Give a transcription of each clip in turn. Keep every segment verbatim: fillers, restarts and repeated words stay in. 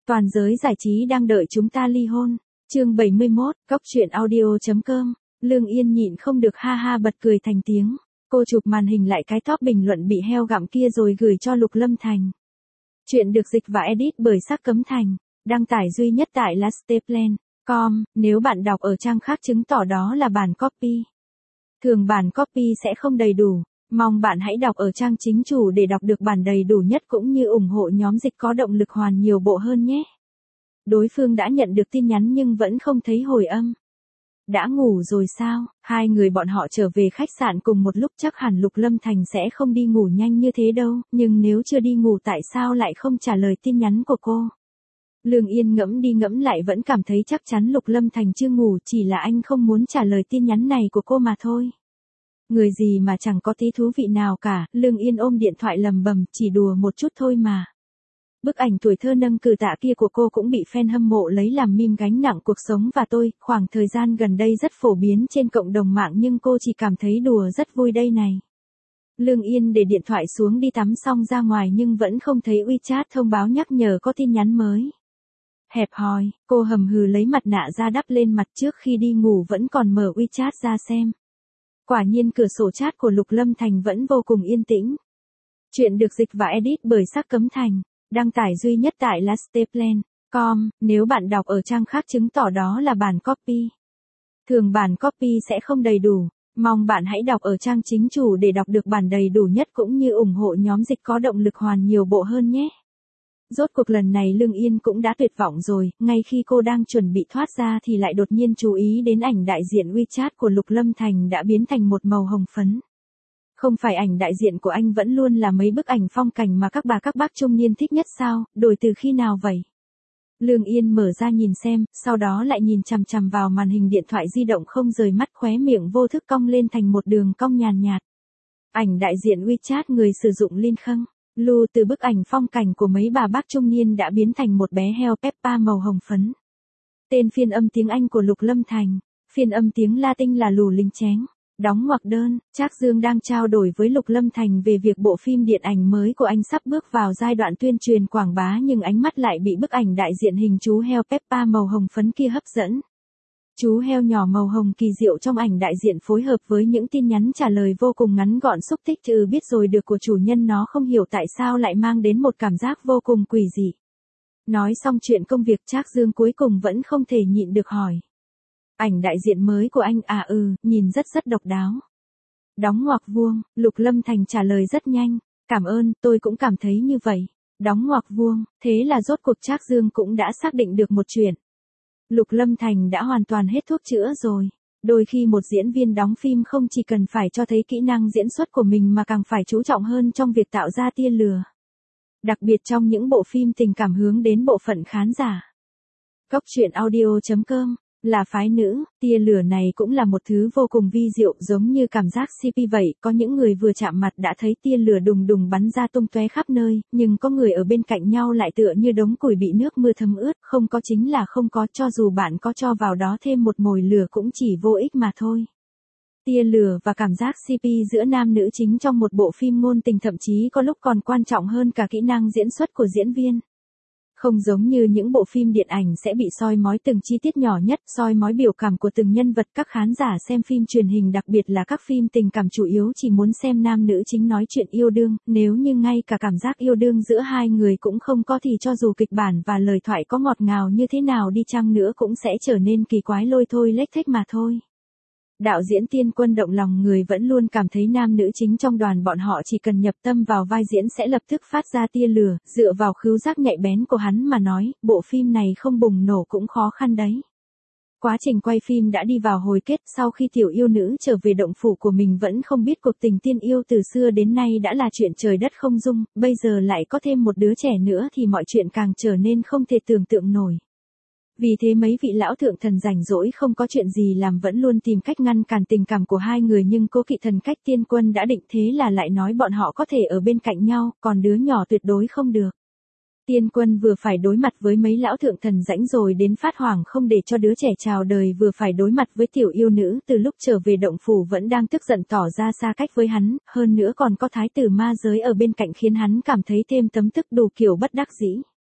Toàn giới giải trí đang đợi chúng ta ly hôn. Chương bảy mươi mốt, Cóc truyện audio.com. Lương Yên nhịn không được ha ha bật cười thành tiếng. Cô chụp màn hình lại cái top bình luận bị heo gặm kia rồi gửi cho Lục Lâm Thành. Chuyện được dịch và edit bởi Sắc Cấm Thành. Đăng tải duy nhất tại lasteplan chấm com. Nếu bạn đọc ở trang khác chứng tỏ đó là bản copy. Thường bản copy sẽ không đầy đủ. Mong bạn hãy đọc ở trang chính chủ để đọc được bản đầy đủ nhất cũng như ủng hộ nhóm dịch có động lực hoàn nhiều bộ hơn nhé. Đối phương đã nhận được tin nhắn nhưng vẫn không thấy hồi âm. Đã ngủ rồi sao? Hai người bọn họ trở về khách sạn cùng một lúc, chắc hẳn Lục Lâm Thành sẽ không đi ngủ nhanh như thế đâu, nhưng nếu chưa đi ngủ tại sao lại không trả lời tin nhắn của cô? Lương Yên ngẫm đi ngẫm lại vẫn cảm thấy chắc chắn Lục Lâm Thành chưa ngủ, chỉ là anh không muốn trả lời tin nhắn này của cô mà thôi. Người gì mà chẳng có tí thú vị nào cả, Lương Yên ôm điện thoại lầm bầm, chỉ đùa một chút thôi mà. Bức ảnh tuổi thơ nâng cử tạ kia của cô cũng bị fan hâm mộ lấy làm meme gánh nặng cuộc sống và tôi, khoảng thời gian gần đây rất phổ biến trên cộng đồng mạng nhưng cô chỉ cảm thấy đùa rất vui đây này. Lương Yên để điện thoại xuống đi tắm xong ra ngoài nhưng vẫn không thấy WeChat thông báo nhắc nhở có tin nhắn mới. Hẹp hòi, cô hầm hừ lấy mặt nạ ra đắp lên mặt trước khi đi ngủ vẫn còn mở WeChat ra xem. Quả nhiên cửa sổ chat của Lục Lâm Thành vẫn vô cùng yên tĩnh. Chuyện được dịch và edit bởi Sắc Cấm Thành. Đăng tải duy nhất tại lasteplan chấm com. Nếu bạn đọc ở trang khác chứng tỏ đó là bản copy. Thường bản copy sẽ không đầy đủ. Mong bạn hãy đọc ở trang chính chủ để đọc được bản đầy đủ nhất cũng như ủng hộ nhóm dịch có động lực hoàn nhiều bộ hơn nhé. Rốt cuộc lần này Lương Yên cũng đã tuyệt vọng rồi, ngay khi cô đang chuẩn bị thoát ra thì lại đột nhiên chú ý đến ảnh đại diện WeChat của Lục Lâm Thành đã biến thành một màu hồng phấn. Không phải ảnh đại diện của anh vẫn luôn là mấy bức ảnh phong cảnh mà các bà các bác trung niên thích nhất sao, đổi từ khi nào vậy? Lương Yên mở ra nhìn xem, sau đó lại nhìn chằm chằm vào màn hình điện thoại di động không rời mắt, khóe miệng vô thức cong lên thành một đường cong nhàn nhạt. Ảnh đại diện WeChat người sử dụng Linh Khâng. Lu từ bức ảnh phong cảnh của mấy bà bác trung niên đã biến thành một bé heo Peppa màu hồng phấn. Tên phiên âm tiếng Anh của Lục Lâm Thành, phiên âm tiếng Latin là Lù Linh Chén. Đóng ngoặc đơn, Trác Dương đang trao đổi với Lục Lâm Thành về việc bộ phim điện ảnh mới của anh sắp bước vào giai đoạn tuyên truyền quảng bá nhưng ánh mắt lại bị bức ảnh đại diện hình chú heo Peppa màu hồng phấn kia hấp dẫn. Chú heo nhỏ màu hồng kỳ diệu trong ảnh đại diện phối hợp với những tin nhắn trả lời vô cùng ngắn gọn xúc tích trừ biết rồi được của chủ nhân nó không hiểu tại sao lại mang đến một cảm giác vô cùng quỷ dị. Nói xong chuyện công việc Trác Dương cuối cùng vẫn không thể nhịn được hỏi. Ảnh đại diện mới của anh à ừ, nhìn rất rất độc đáo. Đóng ngoặc vuông, Lục Lâm Thành trả lời rất nhanh. Cảm ơn, tôi cũng cảm thấy như vậy. Đóng ngoặc vuông, thế là rốt cuộc Trác Dương cũng đã xác định được một chuyện. Lục Lâm Thành đã hoàn toàn hết thuốc chữa rồi. Đôi khi một diễn viên đóng phim không chỉ cần phải cho thấy kỹ năng diễn xuất của mình mà càng phải chú trọng hơn trong việc tạo ra tia lửa. Đặc biệt trong những bộ phim tình cảm hướng đến bộ phận khán giả. Cóc truyện audio.com. Là phái nữ, tia lửa này cũng là một thứ vô cùng vi diệu giống như cảm giác xê pê vậy, có những người vừa chạm mặt đã thấy tia lửa đùng đùng bắn ra tung tóe khắp nơi, nhưng có người ở bên cạnh nhau lại tựa như đống củi bị nước mưa thấm ướt, không có chính là không có, cho dù bạn có cho vào đó thêm một mồi lửa cũng chỉ vô ích mà thôi. Tia lửa và cảm giác xê pê giữa nam nữ chính trong một bộ phim ngôn tình thậm chí có lúc còn quan trọng hơn cả kỹ năng diễn xuất của diễn viên. Không giống như những bộ phim điện ảnh sẽ bị soi mói từng chi tiết nhỏ nhất, soi mói biểu cảm của từng nhân vật, các khán giả xem phim truyền hình đặc biệt là các phim tình cảm chủ yếu chỉ muốn xem nam nữ chính nói chuyện yêu đương, nếu như ngay cả cảm giác yêu đương giữa hai người cũng không có thì cho dù kịch bản và lời thoại có ngọt ngào như thế nào đi chăng nữa cũng sẽ trở nên kỳ quái lôi thôi lếch thếch mà thôi. Đạo diễn Tiên Quân động lòng người vẫn luôn cảm thấy nam nữ chính trong đoàn bọn họ chỉ cần nhập tâm vào vai diễn sẽ lập tức phát ra tia lửa, dựa vào khứu giác nhạy bén của hắn mà nói, bộ phim này không bùng nổ cũng khó khăn đấy. Quá trình quay phim đã đi vào hồi kết, sau khi tiểu yêu nữ trở về động phủ của mình vẫn không biết cuộc tình tiên yêu từ xưa đến nay đã là chuyện trời đất không dung, bây giờ lại có thêm một đứa trẻ nữa thì mọi chuyện càng trở nên không thể tưởng tượng nổi. Vì thế mấy vị lão thượng thần rảnh rỗi không có chuyện gì làm vẫn luôn tìm cách ngăn cản tình cảm của hai người nhưng cố kỵ thần cách Tiên Quân đã định thế là lại nói bọn họ có thể ở bên cạnh nhau, còn đứa nhỏ tuyệt đối không được. Tiên Quân vừa phải đối mặt với mấy lão thượng thần rãnh rồi đến phát hoảng không để cho đứa trẻ chào đời vừa phải đối mặt với tiểu yêu nữ từ lúc trở về động phủ vẫn đang tức giận tỏ ra xa cách với hắn, hơn nữa còn có thái tử ma giới ở bên cạnh khiến hắn cảm thấy thêm tấm tức đủ kiểu bất đắc dĩ.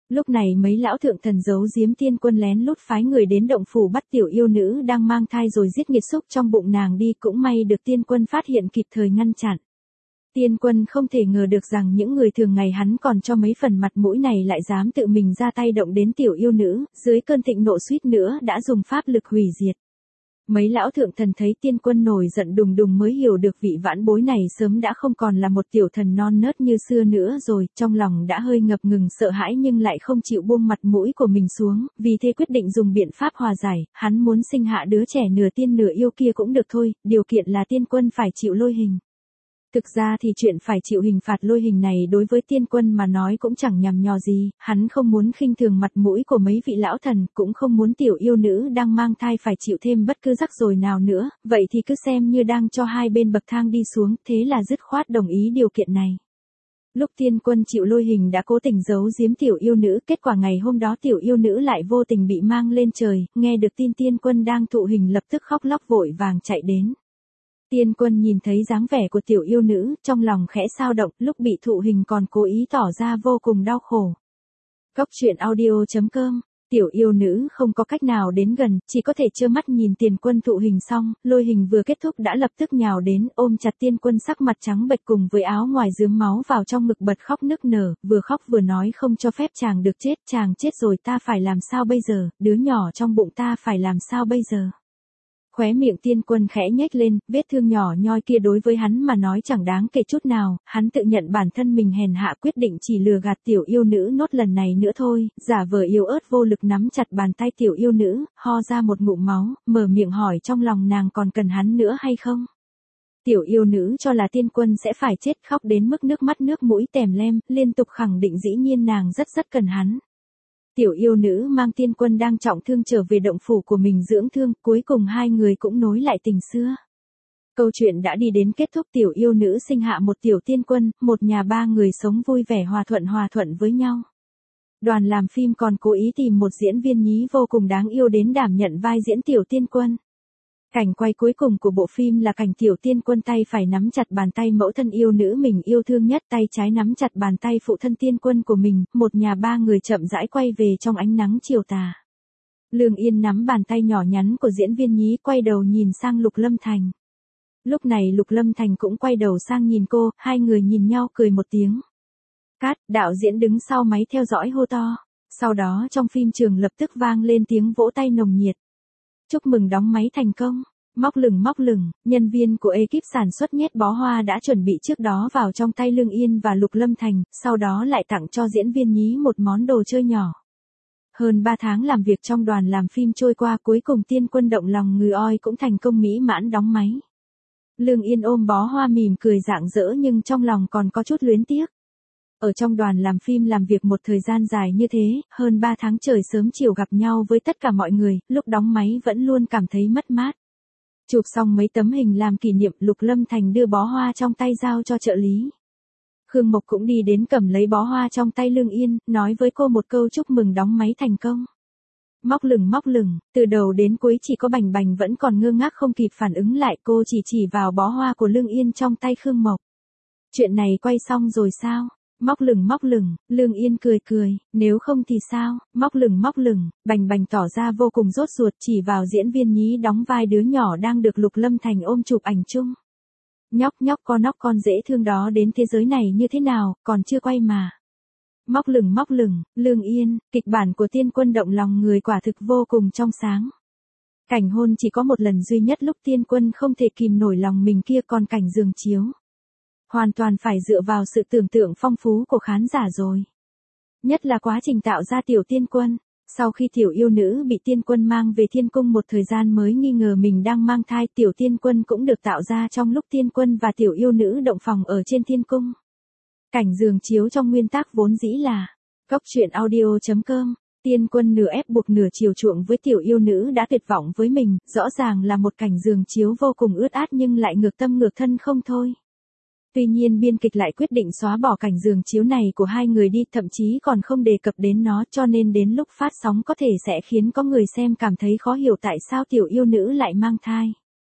Lúc này mấy lão thượng thần giấu giếm Tiên Quân lén lút phái người đến động phủ bắt tiểu yêu nữ đang mang thai rồi giết nghiệt xúc trong bụng nàng đi, cũng may được Tiên Quân phát hiện kịp thời ngăn chặn. Tiên Quân không thể ngờ được rằng những người thường ngày hắn còn cho mấy phần mặt mũi này lại dám tự mình ra tay động đến tiểu yêu nữ, dưới cơn thịnh nộ suýt nữa đã dùng pháp lực hủy diệt. Mấy lão thượng thần thấy Tiên Quân nổi giận đùng đùng mới hiểu được vị vãn bối này sớm đã không còn là một tiểu thần non nớt như xưa nữa rồi, trong lòng đã hơi ngập ngừng sợ hãi nhưng lại không chịu buông mặt mũi của mình xuống, vì thế quyết định dùng biện pháp hòa giải, hắn muốn sinh hạ đứa trẻ nửa tiên nửa yêu kia cũng được thôi, điều kiện là Tiên Quân phải chịu lôi hình. Thực ra thì chuyện phải chịu hình phạt lôi hình này đối với Tiên Quân mà nói cũng chẳng nhằm nhò gì, hắn không muốn khinh thường mặt mũi của mấy vị lão thần, cũng không muốn tiểu yêu nữ đang mang thai phải chịu thêm bất cứ rắc rối nào nữa, vậy thì cứ xem như đang cho hai bên bậc thang đi xuống, thế là dứt khoát đồng ý điều kiện này. Lúc Tiên Quân chịu lôi hình đã cố tình giấu giếm tiểu yêu nữ, kết quả ngày hôm đó tiểu yêu nữ lại vô tình bị mang lên trời, nghe được tin Tiên Quân đang thụ hình lập tức khóc lóc vội vàng chạy đến. Tiên Quân nhìn thấy dáng vẻ của tiểu yêu nữ, trong lòng khẽ xao động, lúc bị thụ hình còn cố ý tỏ ra vô cùng đau khổ. Cốc truyện audio chấm com, tiểu yêu nữ không có cách nào đến gần, chỉ có thể trơ mắt nhìn Tiên Quân thụ hình xong, lôi hình vừa kết thúc đã lập tức nhào đến, ôm chặt Tiên Quân sắc mặt trắng bệch cùng với áo ngoài rướm máu vào trong ngực bật khóc nức nở, vừa khóc vừa nói không cho phép chàng được chết, chàng chết rồi ta phải làm sao bây giờ, đứa nhỏ trong bụng ta phải làm sao bây giờ. Khóe miệng Tiên Quân khẽ nhếch lên, vết thương nhỏ nhoi kia đối với hắn mà nói chẳng đáng kể chút nào, hắn tự nhận bản thân mình hèn hạ quyết định chỉ lừa gạt tiểu yêu nữ nốt lần này nữa thôi, giả vờ yếu ớt vô lực nắm chặt bàn tay tiểu yêu nữ, ho ra một ngụm máu, mở miệng hỏi trong lòng nàng còn cần hắn nữa hay không. Tiểu yêu nữ cho là Tiên Quân sẽ phải chết, khóc đến mức nước mắt nước mũi tèm lem, liên tục khẳng định dĩ nhiên nàng rất rất cần hắn. Tiểu yêu nữ mang Tiên Quân đang trọng thương trở về động phủ của mình dưỡng thương, cuối cùng hai người cũng nối lại tình xưa. Câu chuyện đã đi đến kết thúc, tiểu yêu nữ sinh hạ một tiểu Tiên Quân, một nhà ba người sống vui vẻ hòa thuận hòa thuận với nhau. Đoàn làm phim còn cố ý tìm một diễn viên nhí vô cùng đáng yêu đến đảm nhận vai diễn tiểu Tiên Quân. Cảnh quay cuối cùng của bộ phim là cảnh tiểu Tiên Quân tay phải nắm chặt bàn tay mẫu thân yêu nữ mình yêu thương nhất, tay trái nắm chặt bàn tay phụ thân Tiên Quân của mình, một nhà ba người chậm rãi quay về trong ánh nắng chiều tà. Lương Yên nắm bàn tay nhỏ nhắn của diễn viên nhí quay đầu nhìn sang Lục Lâm Thành. Lúc này Lục Lâm Thành cũng quay đầu sang nhìn cô, hai người nhìn nhau cười một tiếng. Cát, đạo diễn đứng sau máy theo dõi hô to. Sau đó trong phim trường lập tức vang lên tiếng vỗ tay nồng nhiệt. Chúc mừng đóng máy thành công. Móc lửng móc lửng, nhân viên của ekip sản xuất nhét bó hoa đã chuẩn bị trước đó vào trong tay Lương Yên và Lục Lâm Thành, sau đó lại tặng cho diễn viên nhí một món đồ chơi nhỏ. Hơn ba tháng làm việc trong đoàn làm phim trôi qua, cuối cùng Tiên Quân động lòng người oi cũng thành công mỹ mãn đóng máy. Lương Yên ôm bó hoa mỉm cười rạng rỡ nhưng trong lòng còn có chút luyến tiếc. Ở trong đoàn làm phim làm việc một thời gian dài như thế, hơn ba tháng trời sớm chiều gặp nhau với tất cả mọi người, lúc đóng máy vẫn luôn cảm thấy mất mát. Chụp xong mấy tấm hình làm kỷ niệm, Lục Lâm Thành đưa bó hoa trong tay giao cho trợ lý. Khương Mộc cũng đi đến cầm lấy bó hoa trong tay Lương Yên, nói với cô một câu chúc mừng đóng máy thành công. Móc lửng móc lửng, từ đầu đến cuối chỉ có Bành Bành vẫn còn ngơ ngác không kịp phản ứng lại, cô chỉ chỉ vào bó hoa của Lương Yên trong tay Khương Mộc. Chuyện này quay xong rồi sao? Móc lửng móc lửng, Lương Yên cười cười, nếu không thì sao? Móc lửng móc lửng, Bành Bành tỏ ra vô cùng rốt ruột chỉ vào diễn viên nhí đóng vai đứa nhỏ đang được Lục Lâm Thành ôm chụp ảnh chung. Nhóc nhóc con nóc con dễ thương đó đến thế giới này như thế nào, còn chưa quay mà. Móc lửng móc lửng, Lương Yên, kịch bản của Tiên Quân động lòng người quả thực vô cùng trong sáng. Cảnh hôn chỉ có một lần duy nhất lúc Tiên Quân không thể kìm nổi lòng mình kia, còn cảnh giường chiếu hoàn toàn phải dựa vào sự tưởng tượng phong phú của khán giả rồi. Nhất là quá trình tạo ra tiểu Tiên Quân. Sau khi tiểu yêu nữ bị Tiên Quân mang về thiên cung một thời gian mới nghi ngờ mình đang mang thai, tiểu Tiên Quân cũng được tạo ra trong lúc Tiên Quân và tiểu yêu nữ động phòng ở trên thiên cung. Cảnh giường chiếu trong nguyên tắc vốn dĩ là cốc truyện audio chấm com. Tiên Quân nửa ép buộc nửa chiều chuộng với tiểu yêu nữ đã tuyệt vọng với mình, rõ ràng là một cảnh giường chiếu vô cùng ướt át nhưng lại ngược tâm ngược thân không thôi. Tuy nhiên biên kịch lại quyết định xóa bỏ cảnh giường chiếu này của hai người đi, thậm chí còn không đề cập đến nó, cho nên đến lúc phát sóng có thể sẽ khiến có người xem cảm thấy khó hiểu tại sao tiểu yêu nữ lại mang thai.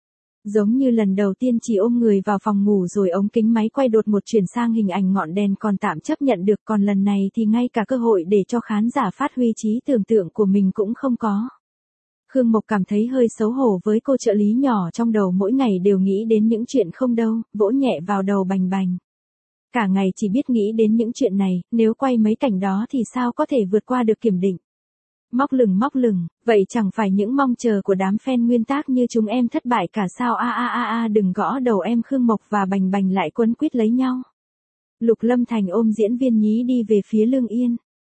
Giống như lần đầu tiên chỉ ôm người vào phòng ngủ rồi ống kính máy quay đột một chuyển sang hình ảnh ngọn đèn còn tạm chấp nhận được, còn lần này thì ngay cả cơ hội để cho khán giả phát huy trí tưởng tượng của mình cũng không có. Khương Mộc cảm thấy hơi xấu hổ với cô trợ lý nhỏ trong đầu mỗi ngày đều nghĩ đến những chuyện không đâu, vỗ nhẹ vào đầu bành bành. Cả ngày chỉ biết nghĩ đến những chuyện này, nếu quay mấy cảnh đó thì sao có thể vượt qua được kiểm định. Móc lửng móc lửng, vậy chẳng phải những mong chờ của đám fan nguyên tác như chúng em thất bại cả sao a a a a đừng gõ đầu em. Khương Mộc và bành bành lại quấn quýt lấy nhau. Lục Lâm Thành ôm diễn viên nhí đi về phía Lương Yên.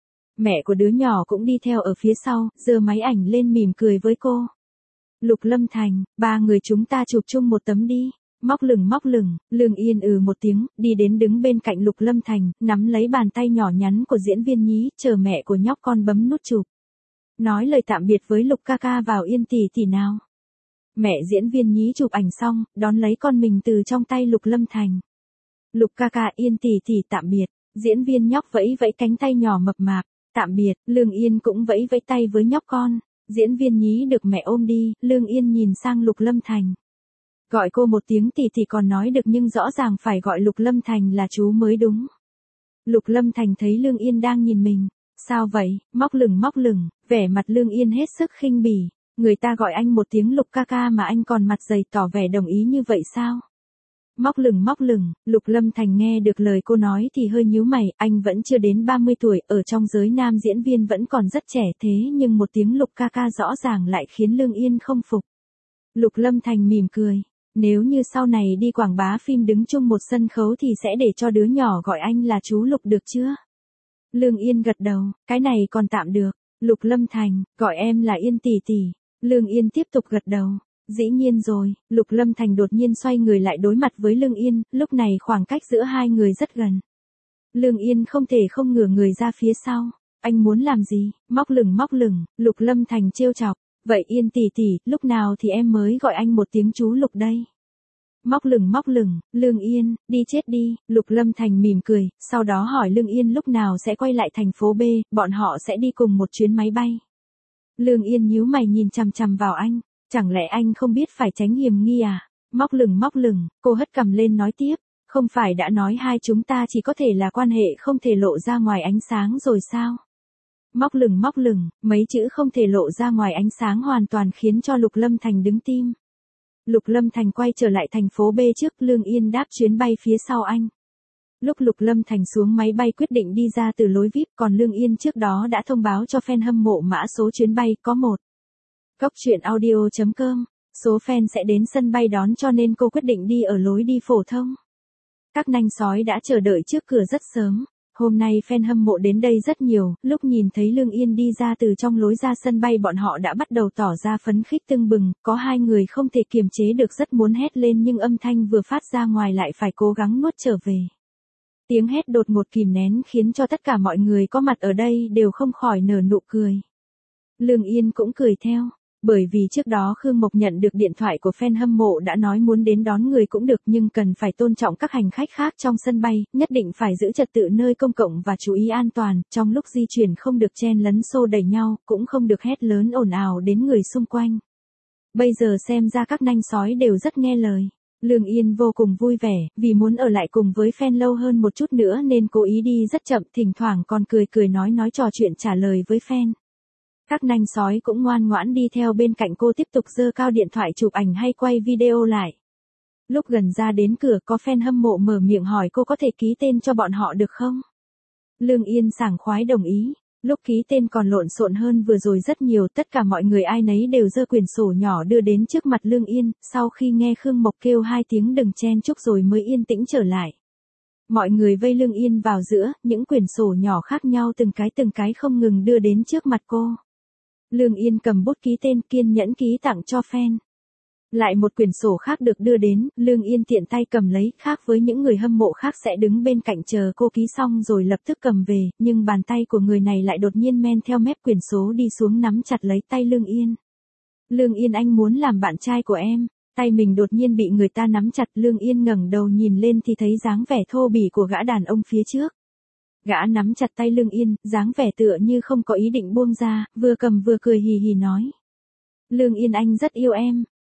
Mẹ của đứa nhỏ cũng đi theo ở phía sau, giơ máy ảnh lên mỉm cười với cô. Lục Lâm Thành, ba người chúng ta chụp chung một tấm đi. Móc lửng móc lửng, Lương Yên ừ một tiếng, đi đến đứng bên cạnh Lục Lâm Thành, nắm lấy bàn tay nhỏ nhắn của diễn viên nhí, chờ mẹ của nhóc con bấm nút chụp. Nói lời tạm biệt với Lục ca ca vào Yên tỷ tỷ nào. Mẹ diễn viên nhí chụp ảnh xong, đón lấy con mình từ trong tay Lục Lâm Thành. Lục ca ca Yên tỷ tỷ tạm biệt, diễn viên nhóc vẫy vẫy cánh tay nhỏ mập mạp, tạm biệt, Lương Yên cũng vẫy vẫy tay với nhóc con, diễn viên nhí được mẹ ôm đi, Lương Yên nhìn sang Lục Lâm Thành. Gọi cô một tiếng tỷ tỷ còn nói được nhưng rõ ràng phải gọi Lục Lâm Thành là chú mới đúng. Lục Lâm Thành thấy Lương Yên đang nhìn mình. Sao vậy, móc lửng móc lửng, vẻ mặt Lương Yên hết sức khinh bỉ, người ta gọi anh một tiếng Lục ca ca mà anh còn mặt dày tỏ vẻ đồng ý như vậy sao? Móc lửng móc lửng, Lục Lâm Thành nghe được lời cô nói thì hơi nhíu mày, anh vẫn chưa đến ba mươi tuổi, ở trong giới nam diễn viên vẫn còn rất trẻ thế nhưng một tiếng Lục ca ca rõ ràng lại khiến Lương Yên không phục. Lục Lâm Thành mỉm cười, nếu như sau này đi quảng bá phim đứng chung một sân khấu thì sẽ để cho đứa nhỏ gọi anh là chú Lục được chưa? Lương Yên gật đầu, cái này còn tạm được. Lục Lâm Thành, gọi em là Yên tỷ tỷ. Lương Yên tiếp tục gật đầu. Dĩ nhiên rồi, Lục Lâm Thành đột nhiên xoay người lại đối mặt với Lương Yên, lúc này khoảng cách giữa hai người rất gần. Lương Yên không thể không ngửa người ra phía sau. Anh muốn làm gì? Móc lửng móc lửng, Lục Lâm Thành trêu chọc. Vậy Yên tỷ tỷ, lúc nào thì em mới gọi anh một tiếng chú Lục đây? Móc lửng móc lửng, Lương Yên, đi chết đi, Lục Lâm Thành mỉm cười, sau đó hỏi Lương Yên lúc nào sẽ quay lại thành phố B, bọn họ sẽ đi cùng một chuyến máy bay. Lương Yên nhíu mày nhìn chằm chằm vào anh, chẳng lẽ anh không biết phải tránh hiểm nghi à? Móc lửng móc lửng, cô hất cằm lên nói tiếp, không phải đã nói hai chúng ta chỉ có thể là quan hệ không thể lộ ra ngoài ánh sáng rồi sao? Móc lửng móc lửng, mấy chữ không thể lộ ra ngoài ánh sáng hoàn toàn khiến cho Lục Lâm Thành đứng tim. Lục Lâm Thành quay trở lại thành phố B trước, Lương Yên đáp chuyến bay phía sau anh. Lúc Lục Lâm Thành xuống máy bay quyết định đi ra từ lối vi ai pi, còn Lương Yên trước đó đã thông báo cho fan hâm mộ mã số chuyến bay có một. Cốc truyện audio chấm com, số fan sẽ đến sân bay đón cho nên cô quyết định đi ở lối đi phổ thông. Các nanh sói đã chờ đợi trước cửa rất sớm. Hôm nay fan hâm mộ đến đây rất nhiều, lúc nhìn thấy Lương Yên đi ra từ trong lối ra sân bay bọn họ đã bắt đầu tỏ ra phấn khích tưng bừng, có hai người không thể kiềm chế được rất muốn hét lên nhưng âm thanh vừa phát ra ngoài lại phải cố gắng nuốt trở về. Tiếng hét đột ngột kìm nén khiến cho tất cả mọi người có mặt ở đây đều không khỏi nở nụ cười. Lương Yên cũng cười theo. Bởi vì trước đó Khương Mộc nhận được điện thoại của fan hâm mộ đã nói muốn đến đón người cũng được nhưng cần phải tôn trọng các hành khách khác trong sân bay, nhất định phải giữ trật tự nơi công cộng và chú ý an toàn, trong lúc di chuyển không được chen lấn xô đẩy nhau, cũng không được hét lớn ồn ào đến người xung quanh. Bây giờ xem ra các nanh sói đều rất nghe lời. Lương Yên vô cùng vui vẻ, vì muốn ở lại cùng với fan lâu hơn một chút nữa nên cố ý đi rất chậm, thỉnh thoảng còn cười cười nói nói trò chuyện trả lời với fan. Các nanh sói cũng ngoan ngoãn đi theo bên cạnh cô tiếp tục giơ cao điện thoại chụp ảnh hay quay video lại. Lúc gần ra đến cửa có fan hâm mộ mở miệng hỏi cô có thể ký tên cho bọn họ được không? Lương Yên sảng khoái đồng ý. Lúc ký tên còn lộn xộn hơn vừa rồi rất nhiều, tất cả mọi người ai nấy đều giơ quyển sổ nhỏ đưa đến trước mặt Lương Yên, sau khi nghe Khương Mộc kêu hai tiếng đừng chen chúc rồi mới yên tĩnh trở lại. Mọi người vây Lương Yên vào giữa, những quyển sổ nhỏ khác nhau từng cái từng cái không ngừng đưa đến trước mặt cô. Lương Yên cầm bút ký tên kiên nhẫn ký tặng cho fan. Lại một quyển sổ khác được đưa đến, Lương Yên tiện tay cầm lấy, khác với những người hâm mộ khác sẽ đứng bên cạnh chờ cô ký xong rồi lập tức cầm về, nhưng bàn tay của người này lại đột nhiên men theo mép quyển số đi xuống nắm chặt lấy tay Lương Yên. Lương Yên anh muốn làm bạn trai của em, tay mình đột nhiên bị người ta nắm chặt, Lương Yên ngẩng đầu nhìn lên thì thấy dáng vẻ thô bỉ của gã đàn ông phía trước. Gã nắm chặt tay Lương Yên, dáng vẻ tựa như không có ý định buông ra, vừa cầm vừa cười hì hì nói. Lương Yên anh rất yêu em.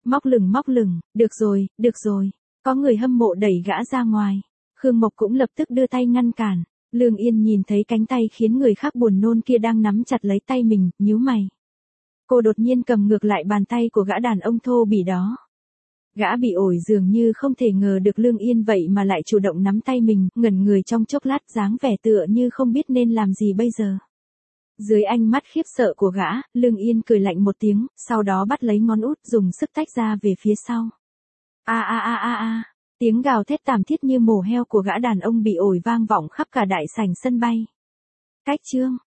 Móc lửng móc lửng, được rồi, được rồi. Có người hâm mộ đẩy gã ra ngoài. Khương Mộc cũng lập tức đưa tay ngăn cản. Lương Yên nhìn thấy cánh tay khiến người khác buồn nôn kia đang nắm chặt lấy tay mình, nhíu mày. Cô đột nhiên cầm ngược lại bàn tay của gã đàn ông thô bỉ đó. Gã bị ổi dường như không thể ngờ được Lương Yên vậy mà lại chủ động nắm tay mình, ngẩn người trong chốc lát dáng vẻ tựa như không biết nên làm gì bây giờ. Dưới ánh mắt khiếp sợ của gã, Lương Yên cười lạnh một tiếng, sau đó bắt lấy ngón út dùng sức tách ra về phía sau. A a a a a, tiếng gào thét thảm thiết như mổ heo của gã đàn ông bị ổi vang vọng khắp cả đại sảnh sân bay. Cách chương